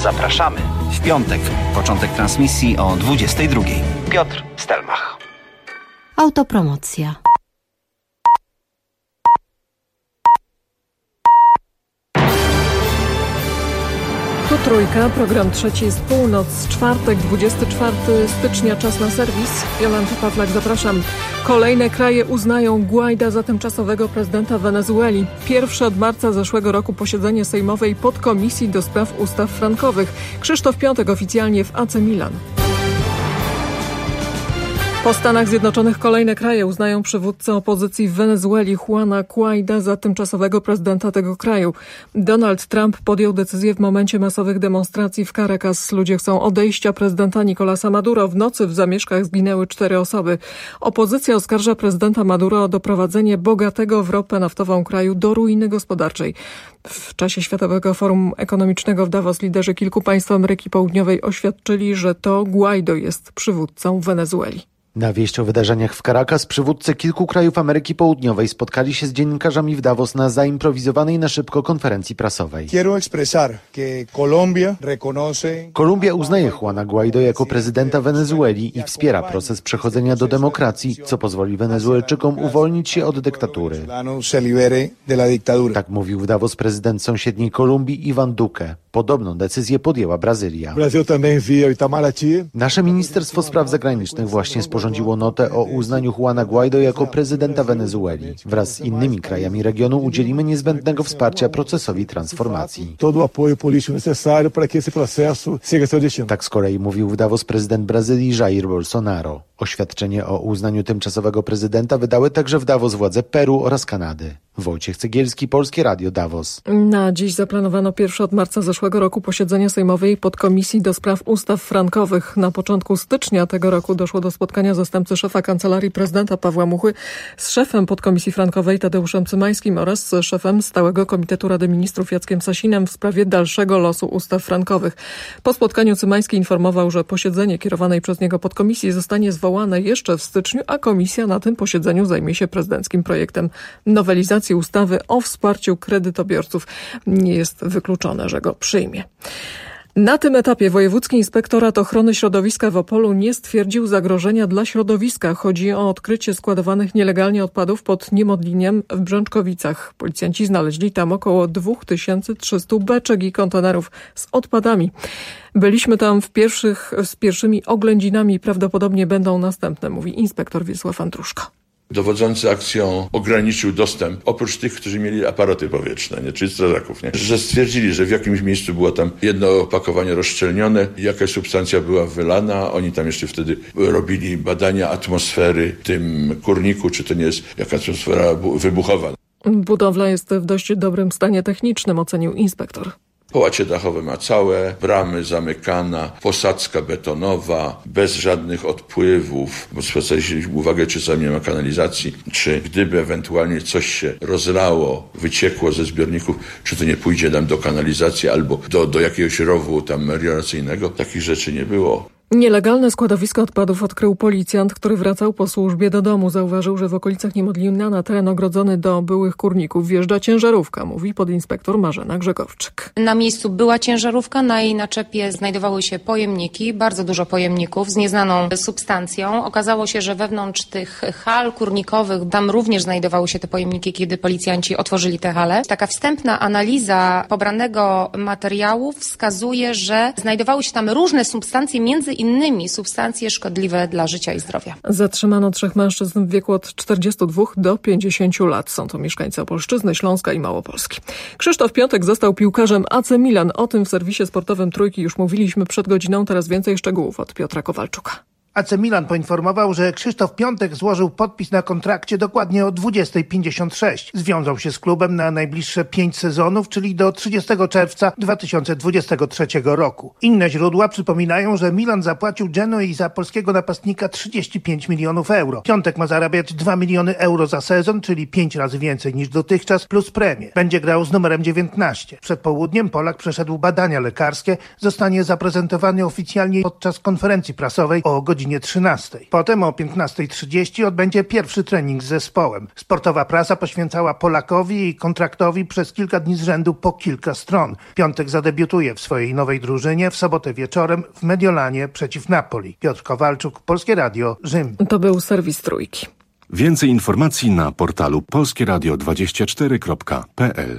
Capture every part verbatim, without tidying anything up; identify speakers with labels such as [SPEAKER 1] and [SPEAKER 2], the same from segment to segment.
[SPEAKER 1] Zapraszamy w piątek. Początek transmisji o dwudziestej drugiej. Piotr Stelmach.
[SPEAKER 2] Autopromocja.
[SPEAKER 3] Tu Trójka, program trzeci jest północ, czwartek, dwudziestego czwartego stycznia, czas na serwis. Jolanta Pawlak, zapraszam. Kolejne kraje uznają Guaida za tymczasowego prezydenta Wenezueli. Pierwsze od marca zeszłego roku posiedzenie sejmowej podkomisji do spraw ustaw frankowych. Krzysztof Piątek oficjalnie w A C Milan. Po Stanach Zjednoczonych kolejne kraje uznają przywódcę opozycji w Wenezueli Juana Guaida za tymczasowego prezydenta tego kraju. Donald Trump podjął decyzję w momencie masowych demonstracji w Caracas. Ludzie chcą odejścia prezydenta Nicolasa Maduro. W nocy w zamieszkach zginęły cztery osoby. Opozycja oskarża prezydenta Maduro o doprowadzenie bogatego w ropę naftową kraju do ruiny gospodarczej. W czasie Światowego Forum Ekonomicznego w Davos liderzy kilku państw Ameryki Południowej oświadczyli, że to Guaido jest przywódcą Wenezueli.
[SPEAKER 4] Na wieść o wydarzeniach w Caracas przywódcy kilku krajów Ameryki Południowej spotkali się z dziennikarzami w Davos na zaimprowizowanej na szybko konferencji prasowej. Kolumbia uznaje Juana Guaido jako prezydenta Wenezueli i wspiera proces przechodzenia do demokracji, co pozwoli Wenezuelczykom uwolnić się od dyktatury. Tak mówił w Davos prezydent sąsiedniej Kolumbii Ivan Duque. Podobną decyzję podjęła Brazylia. Nasze Ministerstwo Spraw Zagranicznych właśnie sporządziło notę o uznaniu Juana Guaido jako prezydenta Wenezueli. Wraz z innymi krajami regionu udzielimy niezbędnego wsparcia procesowi transformacji. Tak z kolei mówił w Davos prezydent Brazylii Jair Bolsonaro. Oświadczenie o uznaniu tymczasowego prezydenta wydały także w Davos władze Peru oraz Kanady. Wojciech Cegielski, Polskie Radio, Davos.
[SPEAKER 3] Na dziś zaplanowano pierwsze od marca zeszłego roku posiedzenie sejmowej podkomisji do spraw ustaw frankowych. Na początku stycznia tego roku doszło do spotkania zastępcy szefa Kancelarii Prezydenta Pawła Muchy z szefem podkomisji frankowej Tadeuszem Cymańskim oraz z szefem Stałego Komitetu Rady Ministrów Jackiem Sasinem w sprawie dalszego losu ustaw frankowych. Po spotkaniu Cymański informował, że posiedzenie kierowanej przez niego podkomisji zostanie zwołane jeszcze w styczniu, a komisja na tym posiedzeniu zajmie się prezydenckim projektem nowelizacji ustawy o wsparciu kredytobiorców. Nie jest wykluczone, że go przyjmie. Na tym etapie Wojewódzki Inspektorat Ochrony Środowiska w Opolu nie stwierdził zagrożenia dla środowiska. Chodzi o odkrycie składowanych nielegalnie odpadów pod Niemodliniem w Brzęczkowicach. Policjanci znaleźli tam około dwa tysiące trzysta beczek i kontenerów z odpadami. Byliśmy tam w pierwszych, z pierwszymi oględzinami. Prawdopodobnie będą następne, mówi inspektor Wiesław Andruszko.
[SPEAKER 5] Dowodzący akcją ograniczył dostęp, oprócz tych, którzy mieli aparaty powietrzne, nie, czyli strażaków, nie, że stwierdzili, że w jakimś miejscu było tam jedno opakowanie rozszczelnione, jakaś substancja była wylana, oni tam jeszcze wtedy robili badania atmosfery w tym kurniku, czy to nie jest jaka atmosfera wybuchowa.
[SPEAKER 3] Budowla jest w dość dobrym stanie technicznym, ocenił inspektor.
[SPEAKER 5] Połacie dachowe ma całe, bramy zamykana, posadzka betonowa, bez żadnych odpływów, bo zwracaliśmy uwagę, czy tam nie ma kanalizacji, czy gdyby ewentualnie coś się rozlało, wyciekło ze zbiorników, czy to nie pójdzie tam do kanalizacji albo do, do jakiegoś rowu tam melioracyjnego. Takich rzeczy nie było.
[SPEAKER 3] Nielegalne składowisko odpadów odkrył policjant, który wracał po służbie do domu. Zauważył, że w okolicach Niemodlina na teren ogrodzony do byłych kurników wjeżdża ciężarówka, mówi podinspektor Marzena Grzegorczyk.
[SPEAKER 6] Na miejscu była ciężarówka, na jej naczepie znajdowały się pojemniki, bardzo dużo pojemników z nieznaną substancją. Okazało się, że wewnątrz tych hal kurnikowych, tam również znajdowały się te pojemniki, kiedy policjanci otworzyli te hale. Taka wstępna analiza pobranego materiału wskazuje, że znajdowały się tam różne substancje, między innymi substancje szkodliwe dla życia i zdrowia.
[SPEAKER 3] Zatrzymano trzech mężczyzn w wieku od czterdziestu dwóch do pięćdziesięciu lat. Są to mieszkańcy Opolszczyzny, Śląska i Małopolski. Krzysztof Piątek został piłkarzem A C Milan. O tym w serwisie sportowym Trójki już mówiliśmy przed godziną. Teraz więcej szczegółów od Piotra Kowalczuka.
[SPEAKER 7] A C Milan poinformował, że Krzysztof Piątek złożył podpis na kontrakcie dokładnie o dwudziestej pięćdziesiąt sześć. Związał się z klubem na najbliższe pięć sezonów, czyli do trzydziestego czerwca dwa tysiące dwudziestego trzeciego roku. Inne źródła przypominają, że Milan zapłacił Genui za polskiego napastnika trzydzieści pięć milionów euro. Piątek ma zarabiać dwa miliony euro za sezon, czyli pięć razy więcej niż dotychczas, plus premię. Będzie grał z numerem dziewiętnaście. Przed południem Polak przeszedł badania lekarskie. Zostanie zaprezentowany oficjalnie podczas konferencji prasowej o godzinie godzinie trzynastej. Potem o piętnastej trzydzieści odbędzie pierwszy trening z zespołem. Sportowa prasa poświęcała Polakowi i kontraktowi przez kilka dni z rzędu po kilka stron. Piątek zadebiutuje w swojej nowej drużynie, w sobotę wieczorem w Mediolanie przeciw Napoli. Piotr Kowalczuk, Polskie Radio, Rzym.
[SPEAKER 3] To był serwis Trójki.
[SPEAKER 8] Więcej informacji na portalu polskie radio dwadzieścia cztery kropka p l.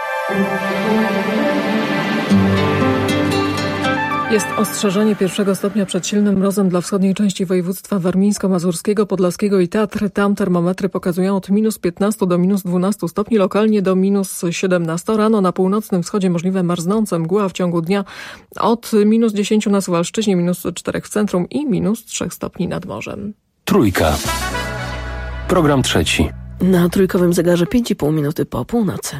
[SPEAKER 3] Jest ostrzeżenie pierwszego stopnia przed silnym mrozem dla wschodniej części województwa warmińsko-mazurskiego, podlaskiego i Tatry. Tam termometry pokazują od minus piętnaście do minus dwanaście stopni, lokalnie do minus siedemnaście. Rano na północnym wschodzie możliwe marznące mgła, w ciągu dnia od minus dziesięć na Suwalszczyźnie, minus cztery w centrum i minus trzy stopni nad morzem.
[SPEAKER 9] Trójka. Program trzeci.
[SPEAKER 10] Na trójkowym zegarze pięć i pół minuty po północy.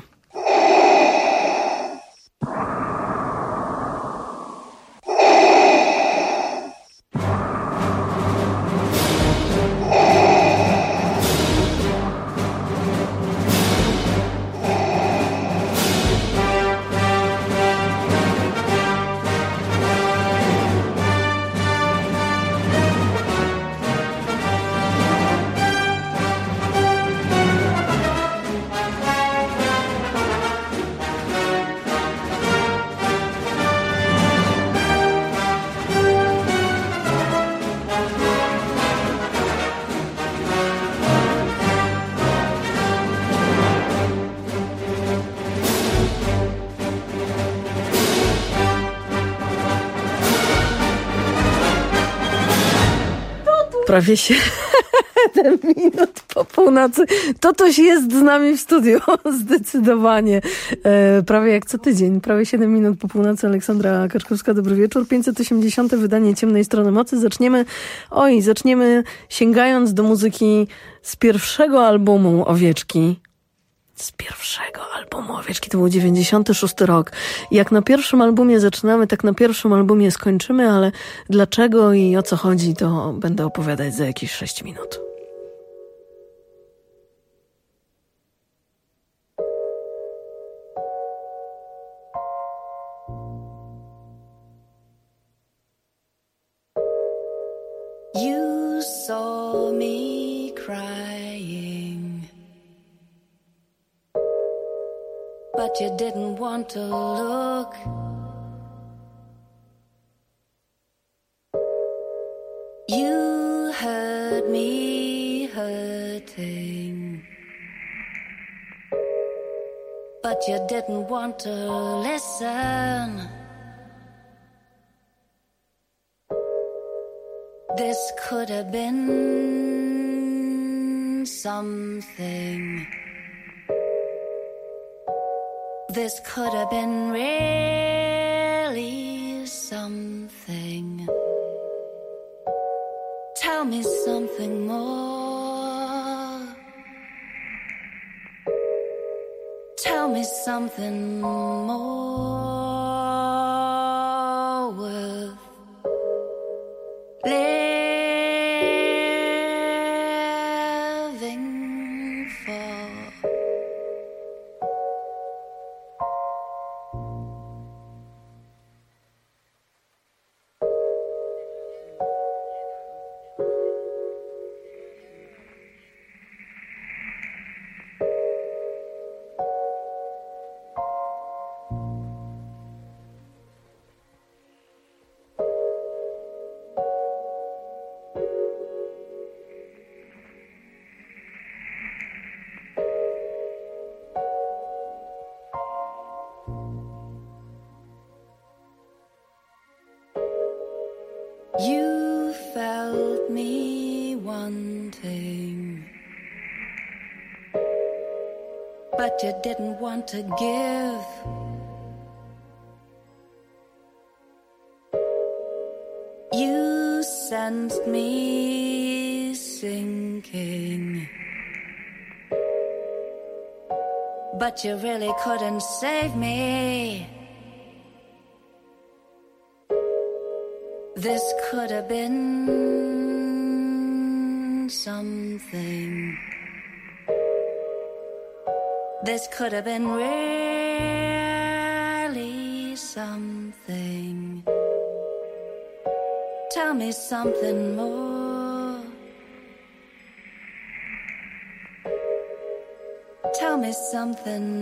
[SPEAKER 10] Prawie siedem minut po północy. Totoś jest z nami w studiu, zdecydowanie. E, prawie jak co tydzień. Prawie siedem minut po północy. Aleksandra Kaczkowska, dobry wieczór. pięćset osiemdziesiąte wydanie Ciemnej Strony Mocy. Zaczniemy, oj, zaczniemy sięgając do muzyki z pierwszego albumu Owieczki. Z pierwszego albumu Owieczki, to był dziewięćdziesiąty szósty rok. Jak na pierwszym albumie zaczynamy, tak na pierwszym albumie skończymy, ale dlaczego i o co chodzi, to będę opowiadać za jakieś sześć minut.
[SPEAKER 11] You saw me crying, but you didn't want to look. You heard me hurting, but you didn't want to listen. This could have been something. This could have been really something. Tell me something more. Tell me something more worth living for. You felt me wanting, but you didn't want to give. You sensed me sinking, but you really couldn't save me. This could have been something. This could have been really something. Tell me something more. Tell me something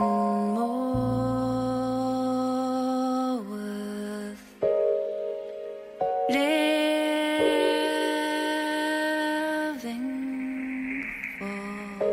[SPEAKER 11] more worth living for.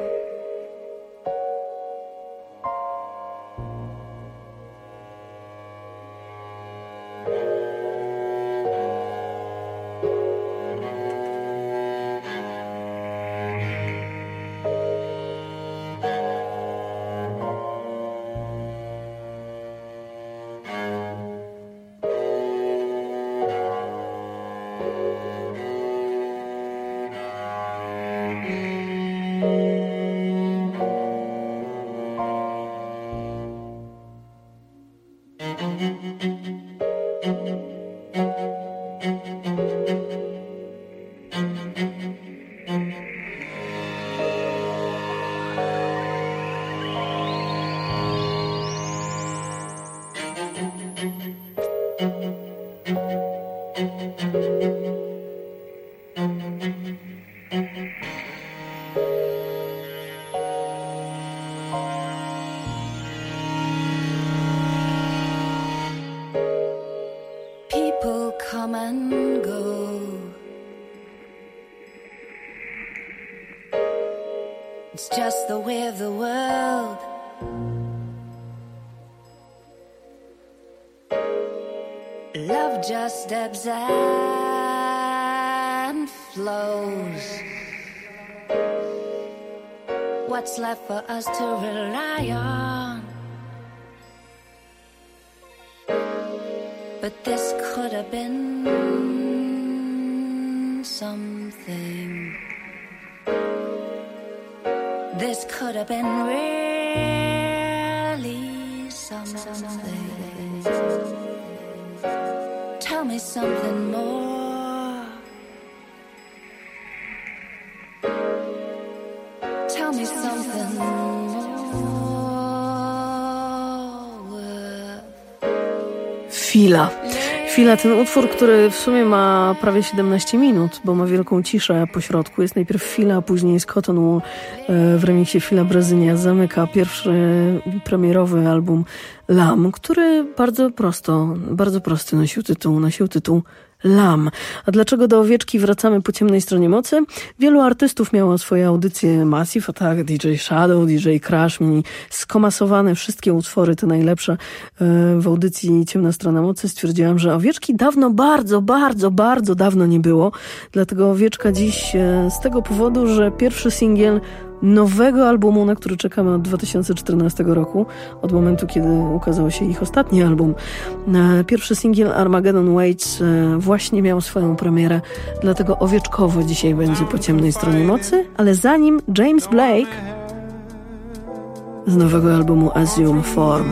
[SPEAKER 11] People come and go. It's just the way of the world. Love just ebbs and flows. What's left for us to rely on? But this could have been something. This could have been really something. Tell me something more. Tell me something more.
[SPEAKER 10] Fila. Fila, ten utwór, który w sumie ma prawie siedemnaście minut, bo ma wielką ciszę po środku. Jest najpierw Fila, a później jest Cotton Wool w remiksie Fila Brazylia. Zamyka pierwszy premierowy album Lam, który bardzo prosto, bardzo prosty nosił tytuł, nosił tytuł Lam. A dlaczego do Owieczki wracamy po ciemnej stronie mocy? Wielu artystów miało swoje audycje Massive Attack, D J Shadow, D J Crash, mieli skomasowane wszystkie utwory, te najlepsze w audycji Ciemna strona mocy. Stwierdziłam, że Owieczki dawno, bardzo, bardzo, bardzo dawno nie było. Dlatego Owieczka dziś z tego powodu, że pierwszy singiel nowego albumu, na który czekamy od dwa tysiące czternastego roku, od momentu, kiedy ukazał się ich ostatni album. Pierwszy singiel Armageddon Waits właśnie miał swoją premierę, dlatego owieczkowo dzisiaj będzie po ciemnej stronie mocy, ale zanim James Blake z nowego albumu Assume Form.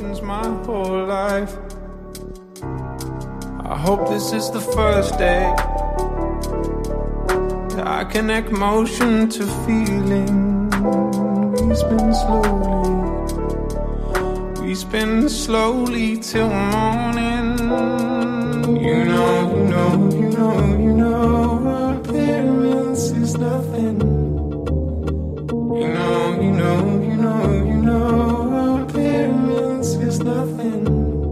[SPEAKER 12] I hope this is the first day I connect motion to feeling. We spin slowly, we spin slowly till morning. You know, you know, you know, you know, appearance is nothing. You know, you know, you know, you know, appearance is nothing.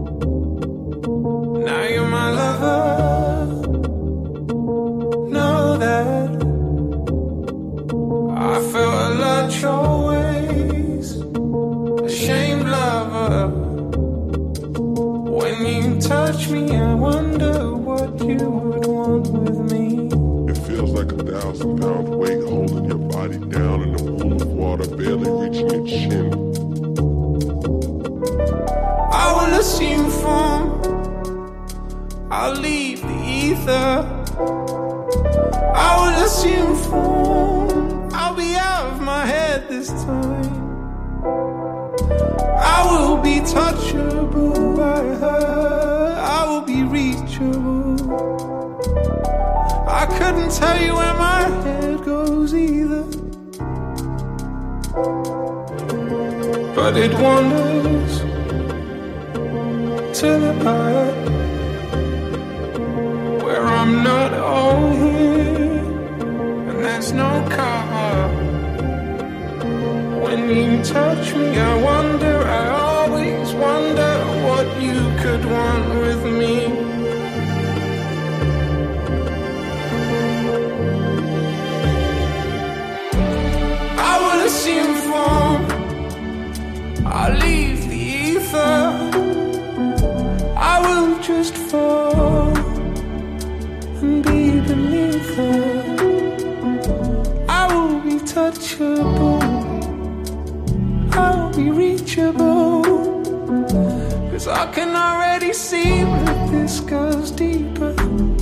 [SPEAKER 12] Now you're my lover. Know that I felt a lot your ways, ashamed lover. When you touch me, I wonder what you would want with me.
[SPEAKER 13] It feels like a thousand pound weight holding your body down in a pool of water, barely reaching its chin.
[SPEAKER 12] I will assume form, I'll leave the ether. I will assume form, I'll be out of my head this time. I will be touchable by her, I will be reachable. I couldn't tell you where my head goes either, but it wanders to the part where I'm not just fall and be beneath her. I will be touchable, I will be reachable, 'cause I can already see that this goes deeper.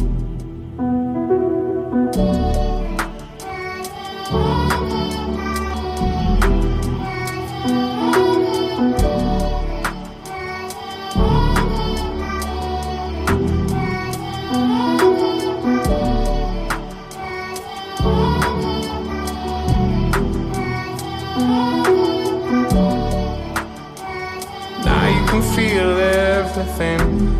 [SPEAKER 12] Feel everything.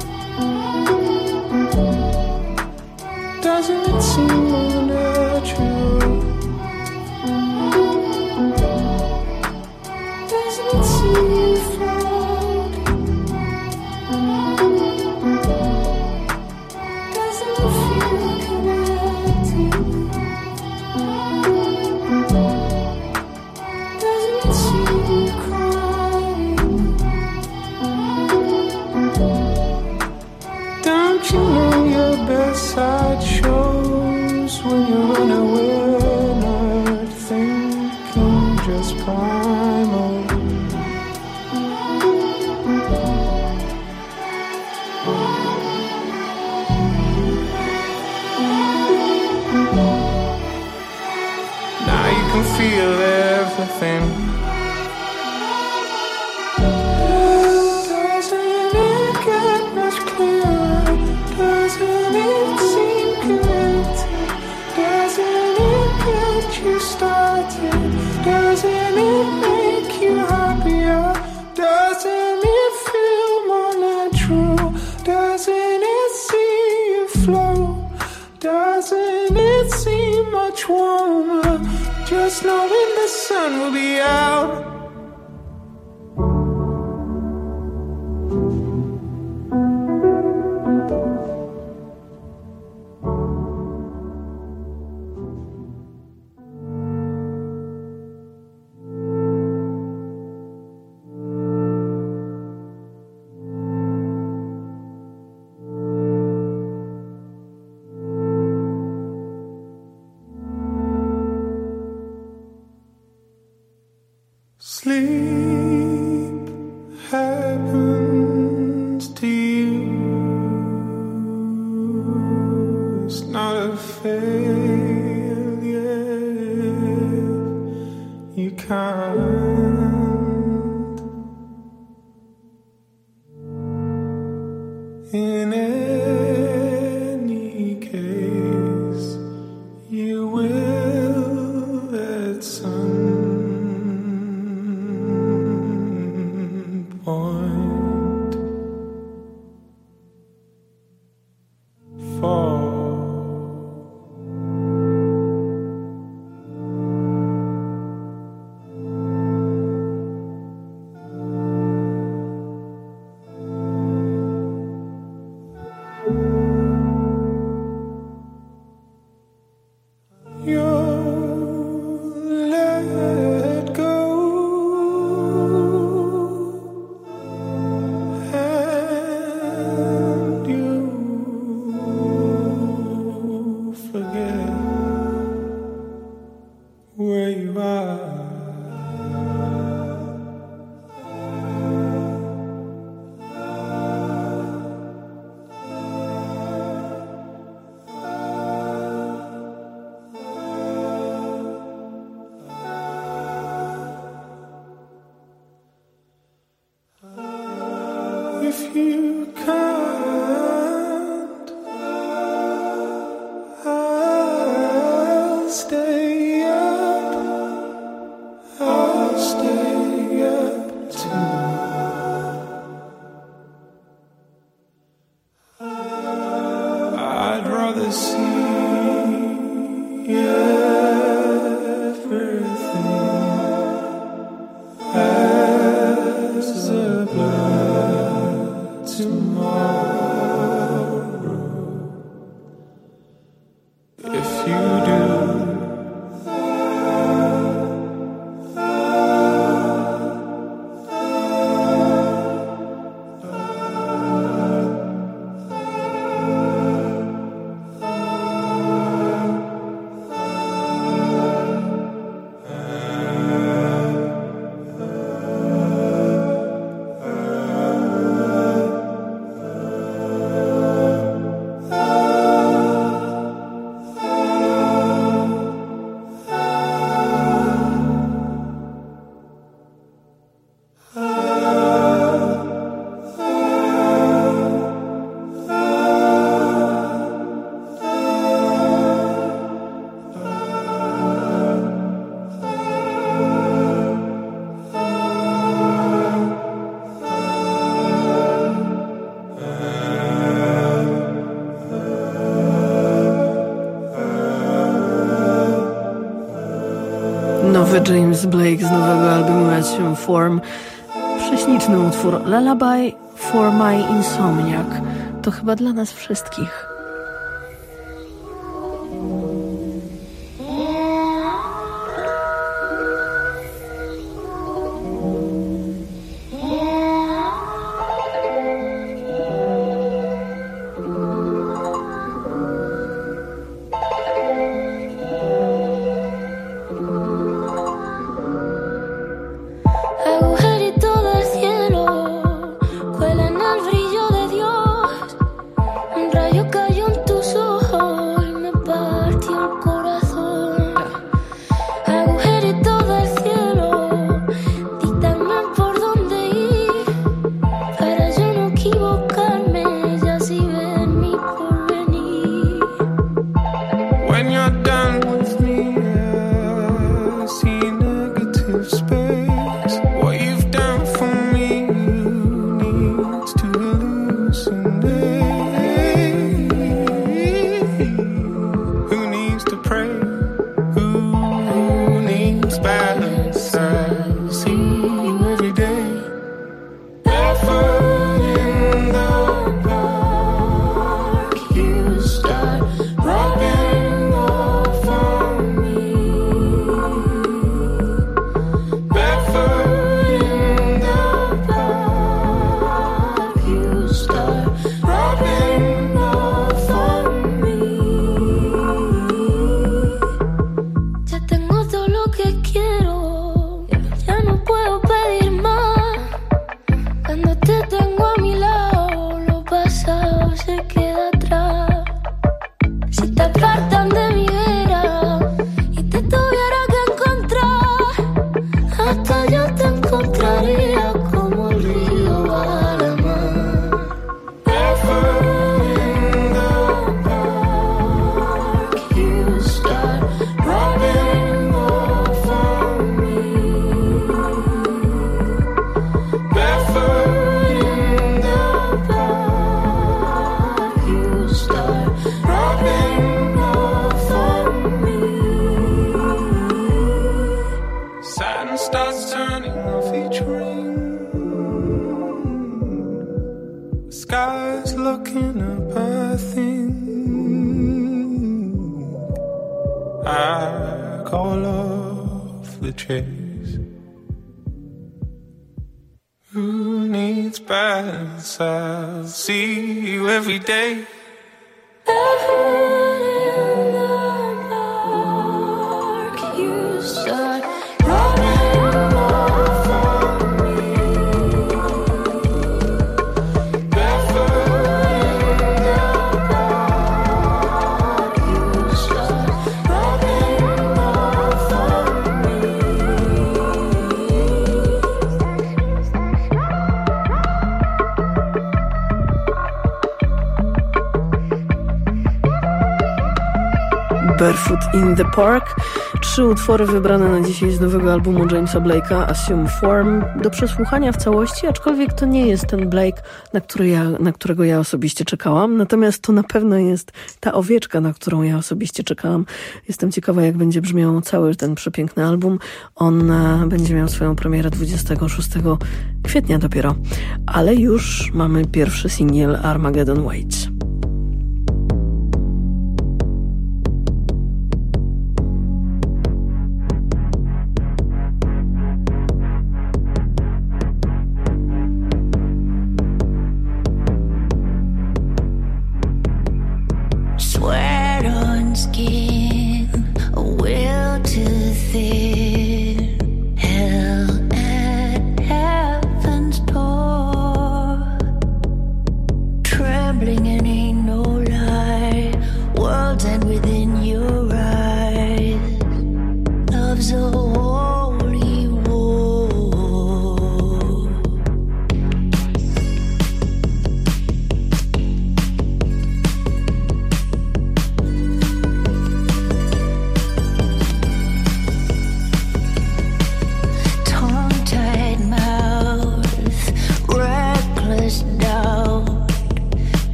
[SPEAKER 12] Doesn't it seem more natural? Doesn't it seem you floating? Doesn't it feel connected? Doesn't it seem you crying? Don't you know your best side shows when you're unaware, not thinking, just primal? Now you can feel everything. Doesn't it get much clearer? Doesn't it seem connected? Doesn't it get you started? Doesn't it make you happier? Doesn't it feel more natural? Doesn't it see you flow? Doesn't it seem much warmer? Just knowing the sun will be out. Sleep happens to you. It's not a failure. You can't. In any case, you will at some point fall. You'll let go. Where you are. If you can't, I'll stay up. I'll stay up too. I'd rather see everything as a blur tomorrow. If you do,
[SPEAKER 10] Nowy James Blake z nowego albumu Assume Form. Prześliczny utwór Lullaby for My Insomniac. To chyba dla nas wszystkich. Barefoot in the Park. Trzy utwory wybrane na dzisiaj z nowego albumu Jamesa Blake'a, Assume Form, do przesłuchania w całości, aczkolwiek to nie jest ten Blake, na, który ja, na którego ja osobiście czekałam. Natomiast to na pewno jest ta owieczka, na którą ja osobiście czekałam. Jestem ciekawa, jak będzie brzmiał cały ten przepiękny album. On będzie miał swoją premierę dwudziestego szóstego kwietnia dopiero. Ale już mamy pierwszy singiel Armageddon Waits.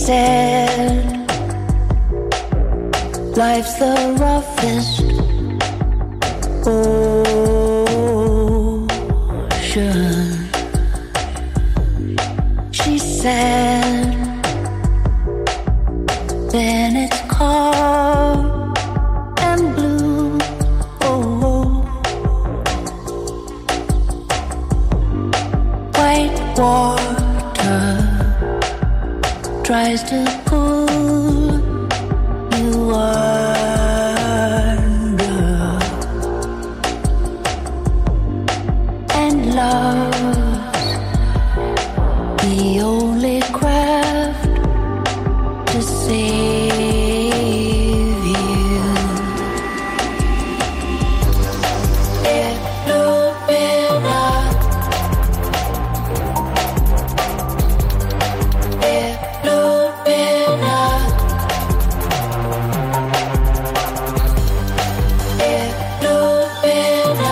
[SPEAKER 11] said life's the roughest ocean. She said then it's calm and blue. Oh, white water tries to pull you under, and love's the only craft to save you. Illumina, Illumina, Illumina,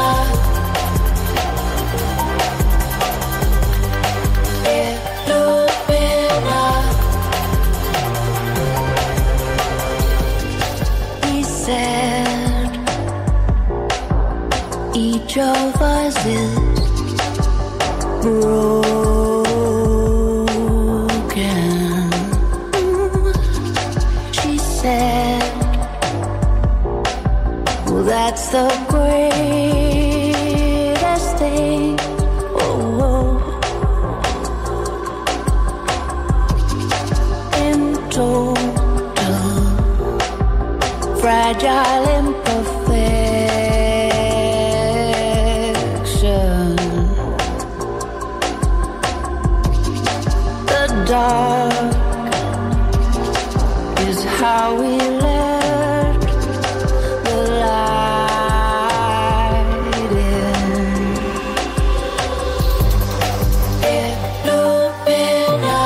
[SPEAKER 11] Illumina. He said each of us is broken. She said, well, that's the greatest thing. Oh, oh. In total, fragile imperfection. The dark is how we let the light in. Illumina,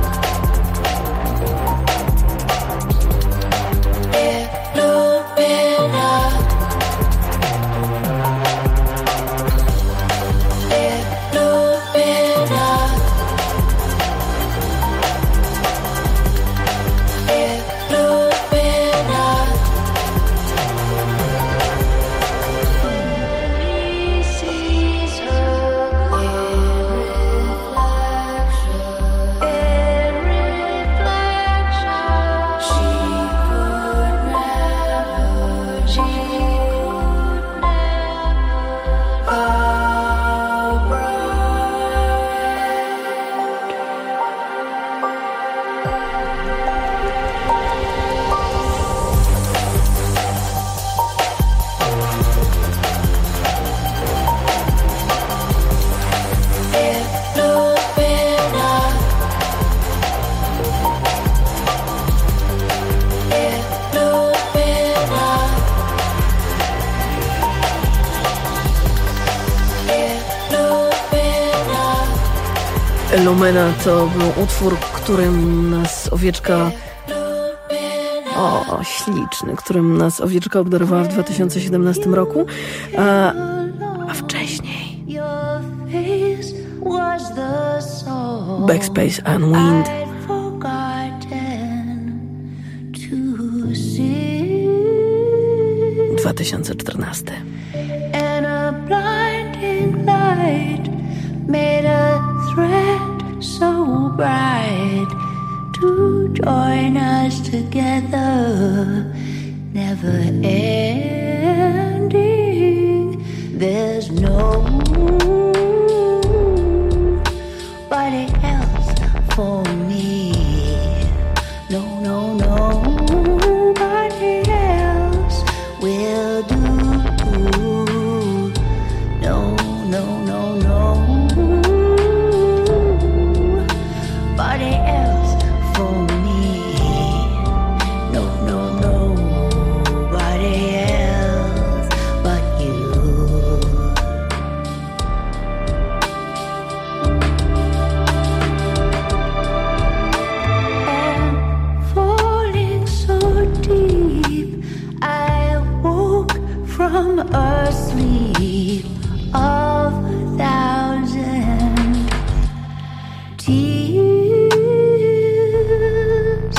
[SPEAKER 11] Illumina, Illumina, Illumina. He sees her in reflection, in reflection. She could never, she could never
[SPEAKER 10] Illumina to był utwór, którym nas owieczka... O, śliczny, którym nas owieczka obdarowała w dwa tysiące siedemnastym roku. A, a wcześniej... Backspace and Wind. dwa tysiące czternasty.
[SPEAKER 11] And a blinding light made a thread so bright to join us together, never ending. There's nobody else for me. No, no, nobody else will do. No, no, no, no. Nobody else for me. No, no, nobody else but you. And falling so deep, I woke from a sleep of a thousand tears.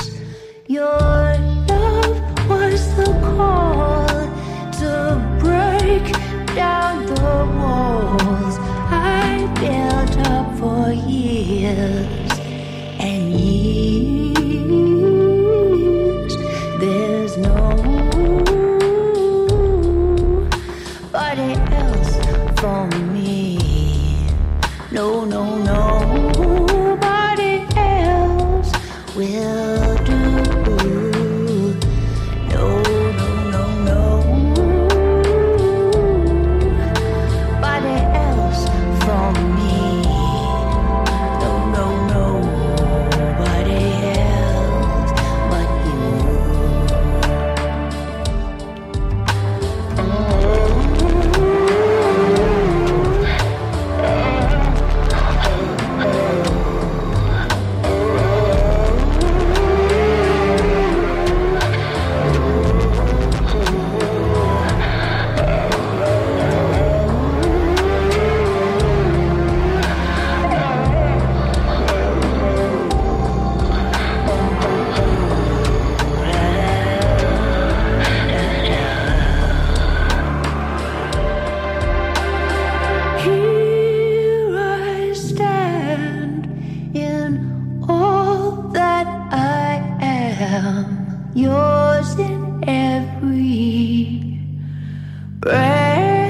[SPEAKER 11] am yours in every breath.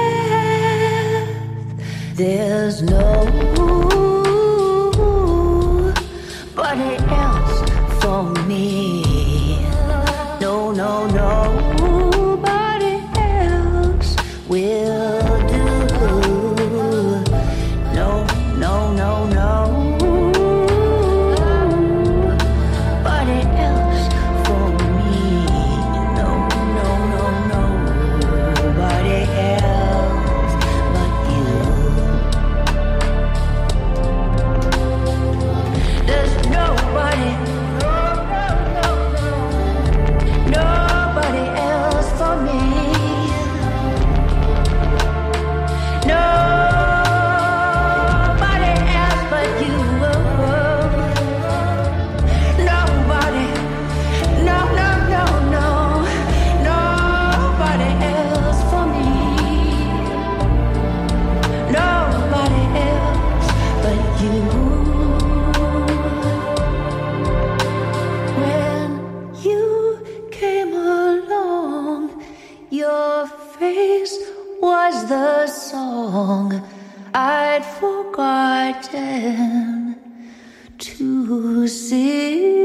[SPEAKER 11] There's nobody else for me. No, no, nobody else will do. No, no, no, no. The song I'd forgotten to sing.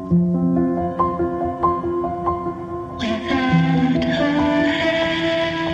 [SPEAKER 14] Without her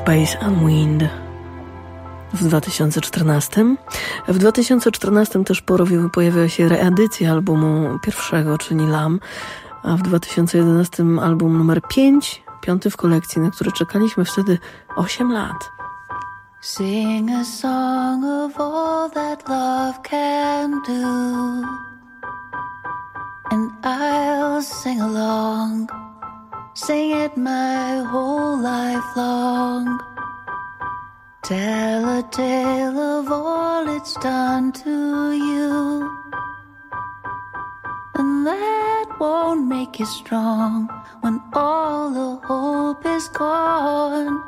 [SPEAKER 10] Space and Wind w dwa tysiące czternastym. W dwa tysiące czternastym też pojawiła się reedycja albumu pierwszego, czyli Lam, a w dwa tysiące jedenastym album numer pięć, piąty w kolekcji, na który czekaliśmy wtedy osiem lat.
[SPEAKER 11] Sing a song of all that love can do, and I'll sing along, sing it my whole life long. Tell a tale of all it's done to you, and that won't make you strong when all the hope is gone.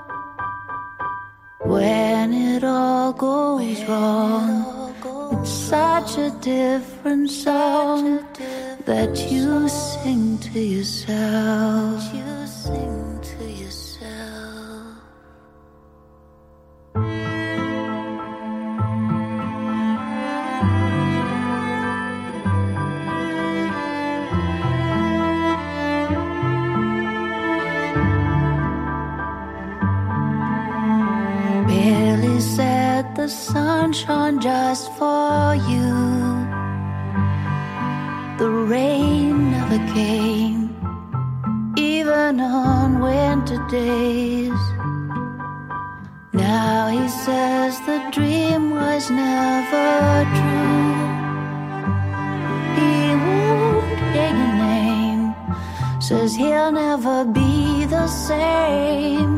[SPEAKER 11] When it all goes wrong, it's such a different song that you sing to yourself. You sing to yourself. Billy said the sun shone just for you. The rain never came, even on winter days. Now he says the dream was never true. He won't hear your name, says he'll never be the same.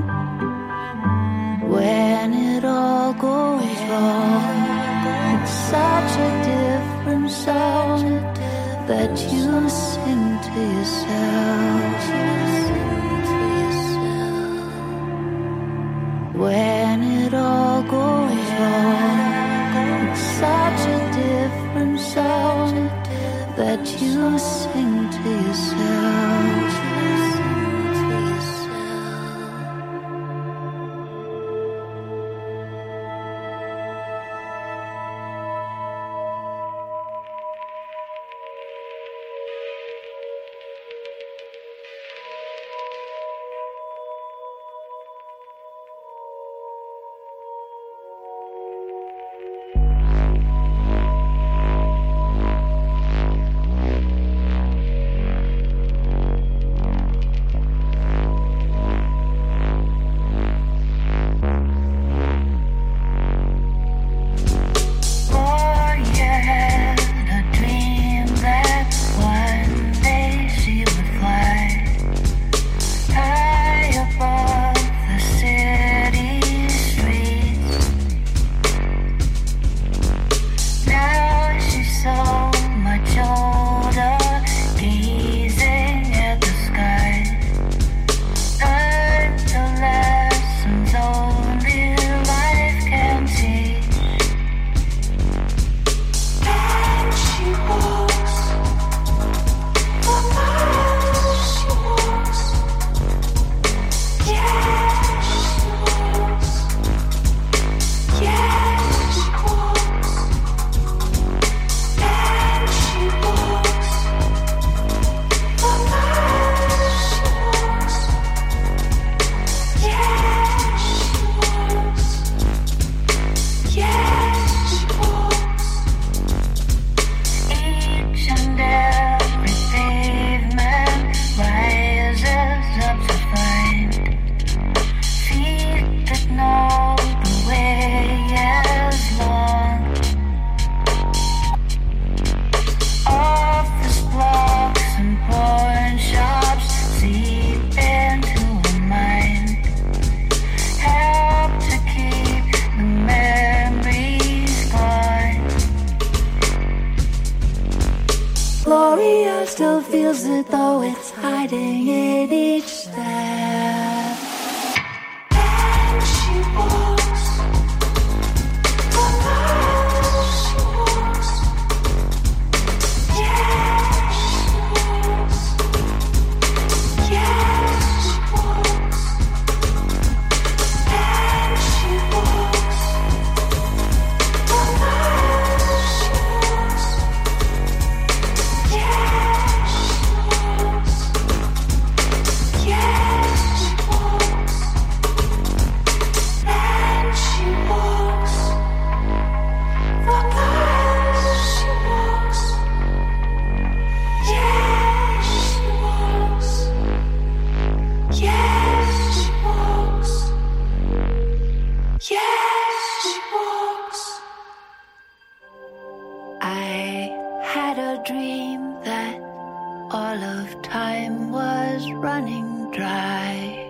[SPEAKER 11] When it all goes wrong, it's such a different song that you sing to yourself. When it all goes wrong, it's such a different song that you sing to yourself. Gloria still feels it though it's hiding in each step. And she walks the miles she walks. Yeah, she walks. Yeah, she walks. And she walks the miles she walks. Yeah, she walks. Yeah, she walks. Yes, she walks. I had a dream that all of time was running dry,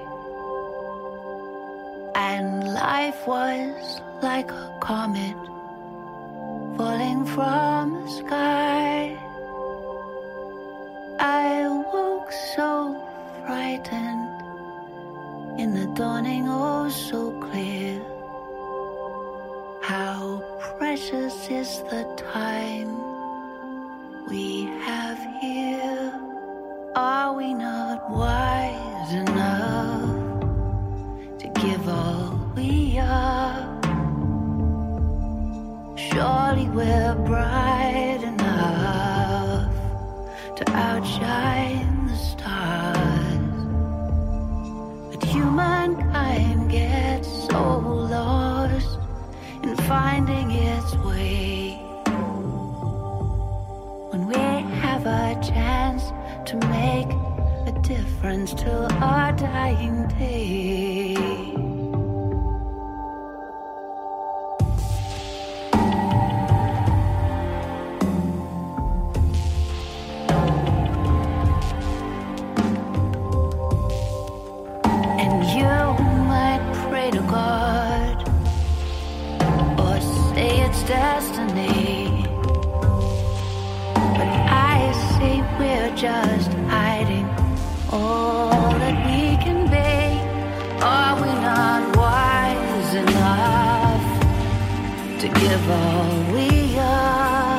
[SPEAKER 11] and life was like a comet falling from the sky. I woke so frightened in the dawning, oh so clear. How precious is the time we have here. Are we not wise enough to give all we are? Surely we're bright enough to outshine the stars. But humankind gets so lost in finding its way. When we have a chance to make a difference till our dying day. And you might pray to God or say it's destiny, but I say we're just hiding all that we can be. Are we not wise enough to give all we are?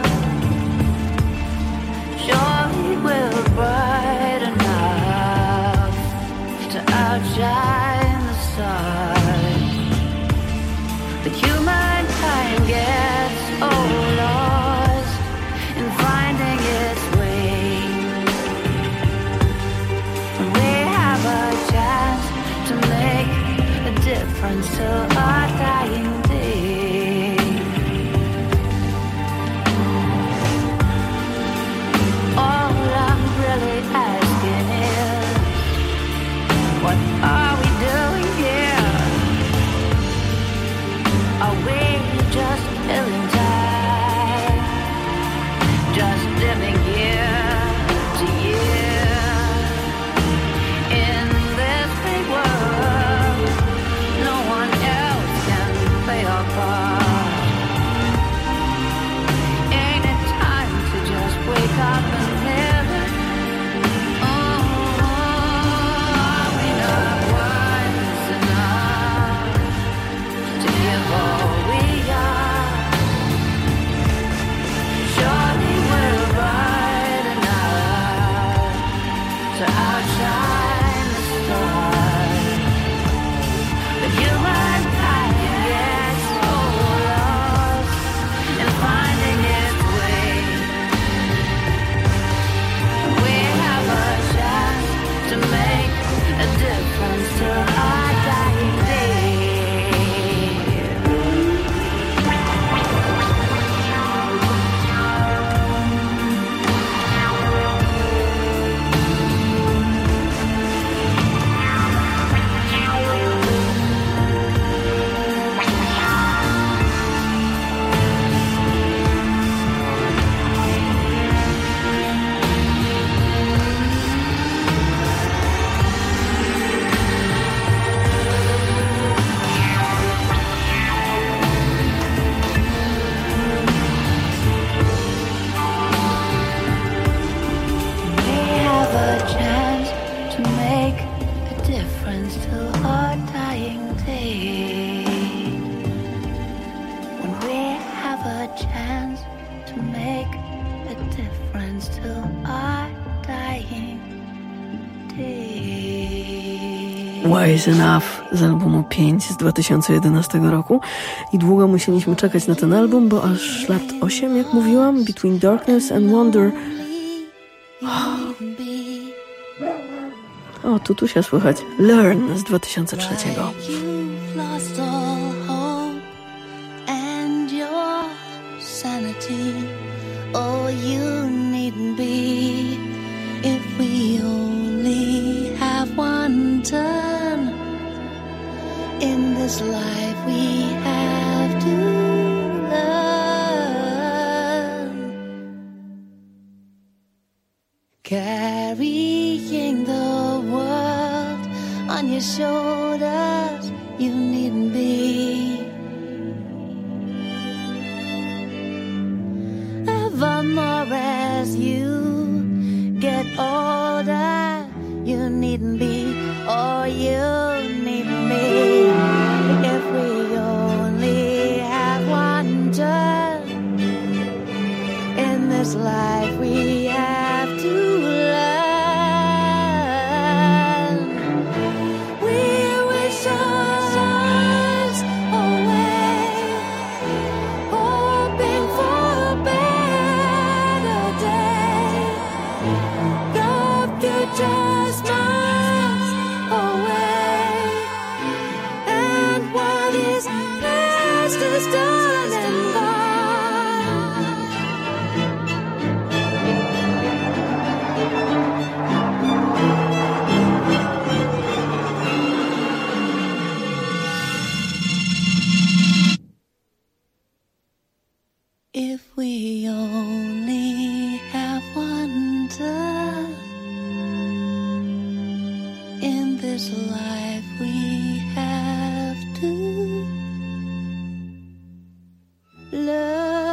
[SPEAKER 11] Surely we're bright enough to outshine the stars. But humankind gets so lost in finding its way. When we have a chance to make a difference till our dying day. All I'm really asking is, what are we doing here? Are we just killing time? Just living year to year in this big world? No one else can play our part. Ain't it time to just wake up and live it? Oh, are we not wise enough to give all we are? Surely we're bright enough to outshine the stars. But humankind gets so lost in finding its way. We have a chance to make a difference till our dying day. We have a chance to make a difference till our dying day. When we have a chance to make a difference till our dying day.
[SPEAKER 10] Wise Enough z albumu pięć z dwa tysiące jedenastego roku i długo musieliśmy czekać na ten album, bo aż lat osiem, jak mówiłam, Between Darkness and Wonder. O, tutusia słychać. Learn z dwa tysiące trzeciego.
[SPEAKER 11] You've lost all hope and your sanity. Oh, you needn't be if we only have one turn. In this life we on your shoulders, you needn't be. Evermore as you get older, you needn't be, or you needn't be. If we only have one turn in this life, we have to learn. We wish ourselves away, hoping for a better day. The future's miles away, and what is past is done and gone. If we only have one turn in this life, we have to learn.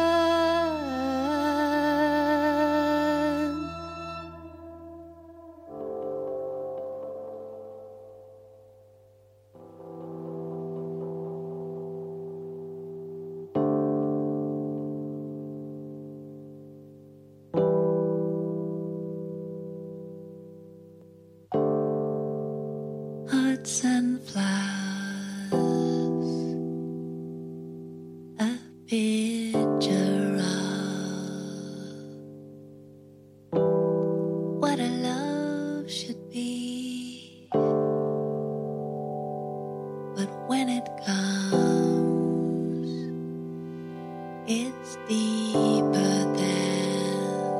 [SPEAKER 11] Hearts and flowers, a picture of what a love should be. But when it comes, it's deeper than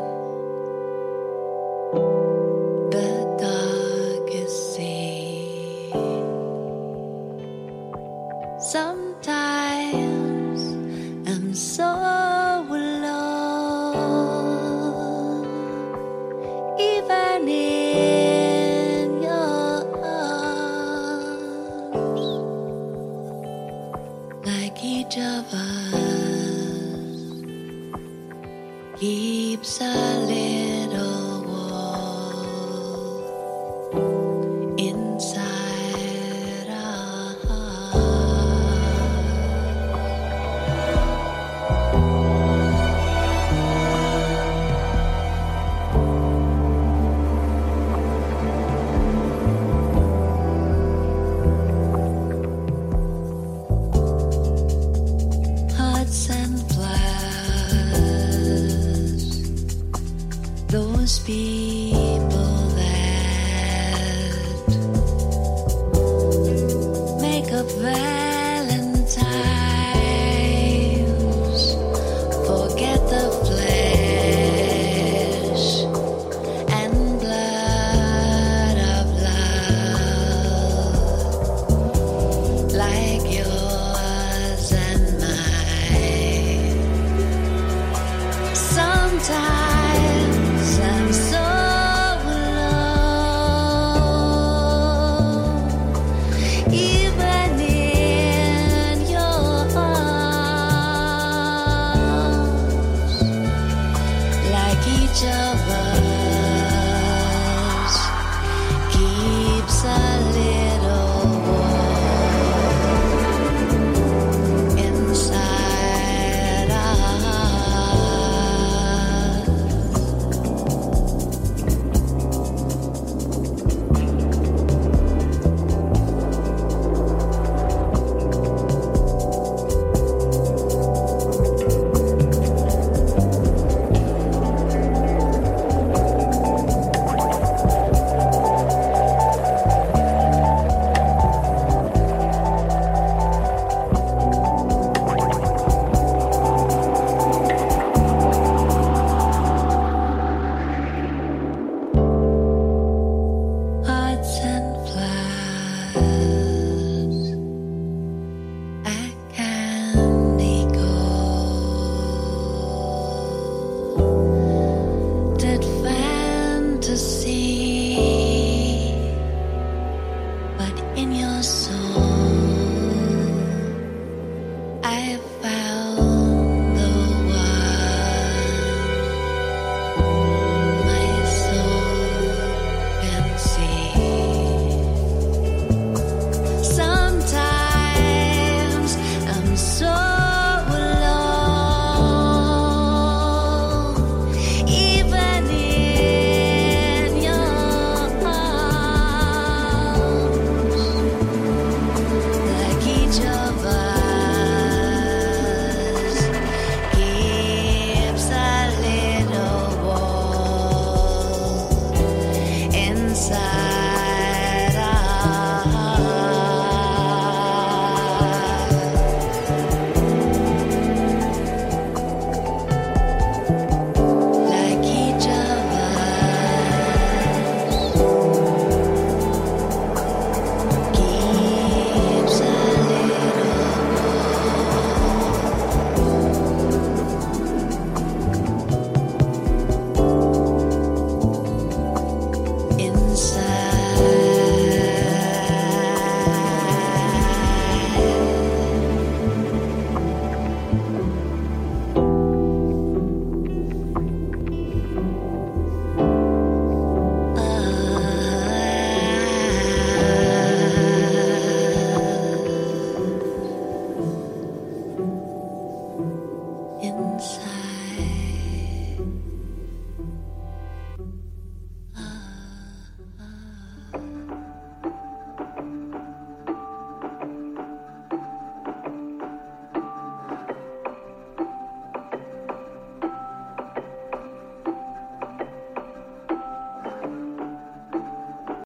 [SPEAKER 11] the darkest sea. Sometimes I'm so alone, even in your arms, like each of us keeps a little wall inside our heart. Hearts and flowers, those be